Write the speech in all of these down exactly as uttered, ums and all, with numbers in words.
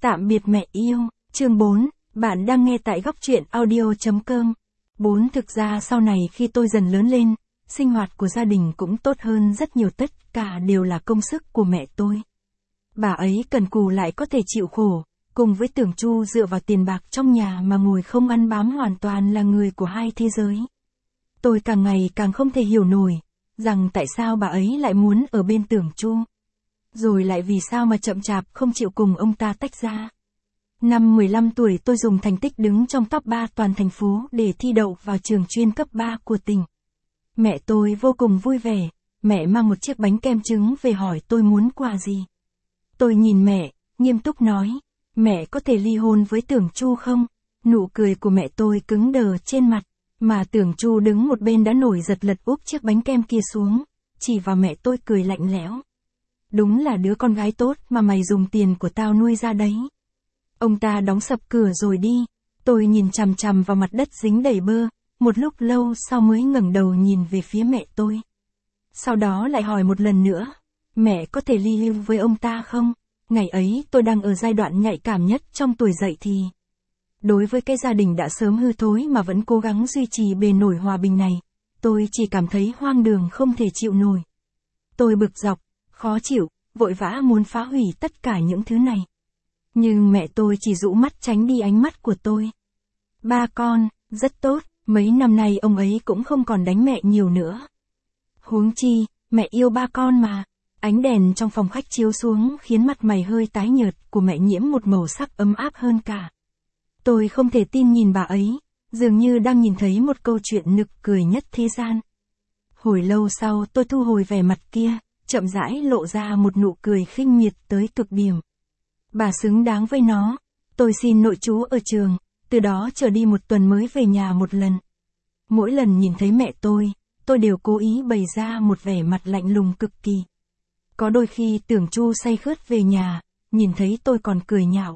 Tạm biệt mẹ yêu, chương bốn, bạn đang nghe tại góc truyện audio chấm com. bốn Thực ra sau này khi tôi dần lớn lên, sinh hoạt của gia đình cũng tốt hơn rất nhiều, tất cả đều là công sức của mẹ tôi. Bà ấy cần cù lại có thể chịu khổ, cùng với Tưởng Chu dựa vào tiền bạc trong nhà mà ngồi không ăn bám, hoàn toàn là người của hai thế giới. Tôi càng ngày càng không thể hiểu nổi, rằng tại sao bà ấy lại muốn ở bên Tưởng Chu. Rồi lại vì sao mà chậm chạp không chịu cùng ông ta tách ra. Năm mười lăm tuổi tôi dùng thành tích đứng trong top ba toàn thành phố để thi đậu vào trường chuyên cấp ba của tỉnh. Mẹ tôi vô cùng vui vẻ, mẹ mang một chiếc bánh kem trứng về hỏi tôi muốn quà gì. Tôi nhìn mẹ, nghiêm túc nói, mẹ có thể ly hôn với Tưởng Chu không? Nụ cười của mẹ tôi cứng đờ trên mặt, mà Tưởng Chu đứng một bên đã nổi giật lật úp chiếc bánh kem kia xuống, chỉ vào mẹ tôi cười lạnh lẽo. Đúng là đứa con gái tốt mà mày dùng tiền của tao nuôi ra đấy. Ông ta đóng sập cửa rồi đi, tôi nhìn chằm chằm vào mặt đất dính đầy bơ, một lúc lâu sau mới ngẩng đầu nhìn về phía mẹ tôi. Sau đó lại hỏi một lần nữa, mẹ có thể ly hôn với ông ta không? Ngày ấy tôi đang ở giai đoạn nhạy cảm nhất trong tuổi dậy thì. Đối với cái gia đình đã sớm hư thối mà vẫn cố gắng duy trì bề nổi hòa bình này, tôi chỉ cảm thấy hoang đường không thể chịu nổi. Tôi bực dọc, khó chịu, vội vã muốn phá hủy tất cả những thứ này. Nhưng mẹ tôi chỉ dụ mắt tránh đi ánh mắt của tôi. Ba con, rất tốt, mấy năm nay ông ấy cũng không còn đánh mẹ nhiều nữa. Huống chi, mẹ yêu ba con mà. Ánh đèn trong phòng khách chiếu xuống khiến mặt mày hơi tái nhợt của mẹ nhiễm một màu sắc ấm áp hơn cả. Tôi không thể tin nhìn bà ấy, dường như đang nhìn thấy một câu chuyện nực cười nhất thế gian. Hồi lâu sau tôi thu hồi vẻ mặt kia, chậm rãi lộ ra một nụ cười khinh miệt tới cực điểm. Bà xứng đáng với nó. Tôi xin nội trú ở trường, từ đó trở đi một tuần mới về nhà một lần. Mỗi lần nhìn thấy mẹ tôi, tôi đều cố ý bày ra một vẻ mặt lạnh lùng cực kỳ. Có đôi khi Tưởng Chu say khướt về nhà, nhìn thấy tôi còn cười nhạo.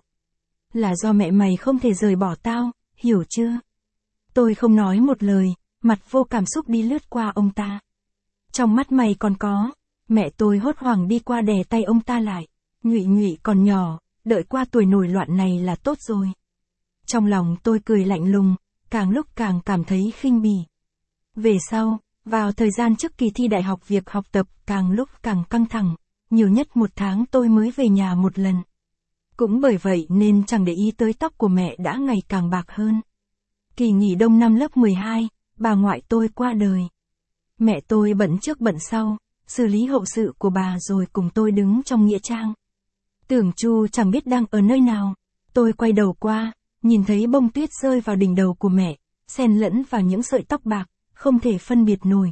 Là do mẹ mày không thể rời bỏ tao, hiểu chưa? Tôi không nói một lời, mặt vô cảm xúc đi lướt qua ông ta. Trong mắt mày còn có. Mẹ tôi hốt hoảng đi qua đè tay ông ta lại. Nhụy Nhụy còn nhỏ, đợi qua tuổi nổi loạn này là tốt rồi. Trong lòng tôi cười lạnh lùng, càng lúc càng cảm thấy khinh bỉ. Về sau, vào thời gian trước kỳ thi đại học, việc học tập càng lúc càng căng thẳng, nhiều nhất một tháng tôi mới về nhà một lần. Cũng bởi vậy nên chẳng để ý tới tóc của mẹ đã ngày càng bạc hơn. Kỳ nghỉ đông năm lớp mười hai, bà ngoại tôi qua đời. Mẹ tôi bận trước bận sau, xử lý hậu sự của bà rồi cùng tôi đứng trong nghĩa trang. Tưởng Chu chẳng biết đang ở nơi nào. Tôi quay đầu qua, nhìn thấy bông tuyết rơi vào đỉnh đầu của mẹ, xen lẫn vào những sợi tóc bạc, không thể phân biệt nổi.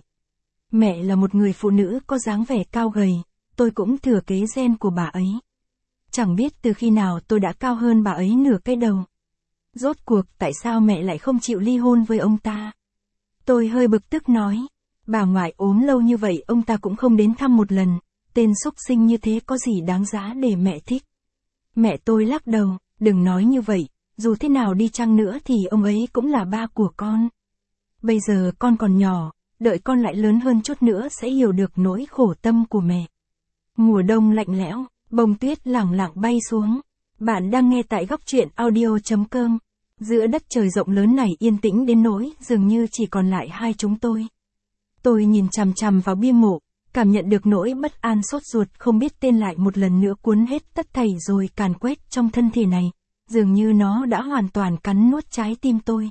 Mẹ là một người phụ nữ có dáng vẻ cao gầy, tôi cũng thừa kế gen của bà ấy. Chẳng biết từ khi nào tôi đã cao hơn bà ấy nửa cái đầu. Rốt cuộc tại sao mẹ lại không chịu ly hôn với ông ta? Tôi hơi bực tức nói, bà ngoại ốm lâu như vậy ông ta cũng không đến thăm một lần, tên xúc sinh như thế có gì đáng giá để mẹ thích. Mẹ tôi lắc đầu, đừng nói như vậy, dù thế nào đi chăng nữa thì ông ấy cũng là ba của con. Bây giờ con còn nhỏ, đợi con lại lớn hơn chút nữa sẽ hiểu được nỗi khổ tâm của mẹ. Mùa đông lạnh lẽo, bông tuyết lẳng lặng bay xuống. Bạn đang nghe tại góc truyện audio chấm com. Giữa đất trời rộng lớn này yên tĩnh đến nỗi dường như chỉ còn lại hai chúng tôi. Tôi nhìn chằm chằm vào bia mộ, cảm nhận được nỗi bất an sốt ruột không biết tên lại một lần nữa cuốn hết tất thảy rồi càn quét trong thân thể này, dường như nó đã hoàn toàn cắn nuốt trái tim tôi.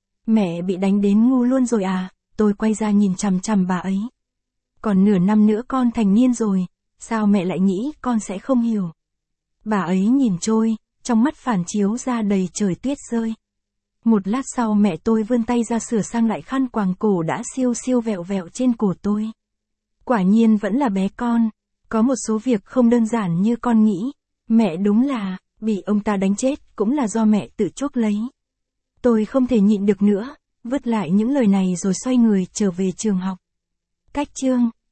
Mẹ bị đánh đến ngu luôn rồi à? Tôi quay ra nhìn chằm chằm bà ấy. Còn nửa năm nữa con thành niên rồi, sao mẹ lại nghĩ con sẽ không hiểu? Bà ấy nhìn trôi, trong mắt phản chiếu ra đầy trời tuyết rơi. Một lát sau mẹ tôi vươn tay ra sửa sang lại khăn quàng cổ đã siêu siêu vẹo vẹo trên cổ tôi. Quả nhiên vẫn là bé con, có một số việc không đơn giản như con nghĩ. Mẹ đúng là, bị ông ta đánh chết cũng là do mẹ tự chuốc lấy. Tôi không thể nhịn được nữa, vứt lại những lời này rồi xoay người trở về trường học. Cách chương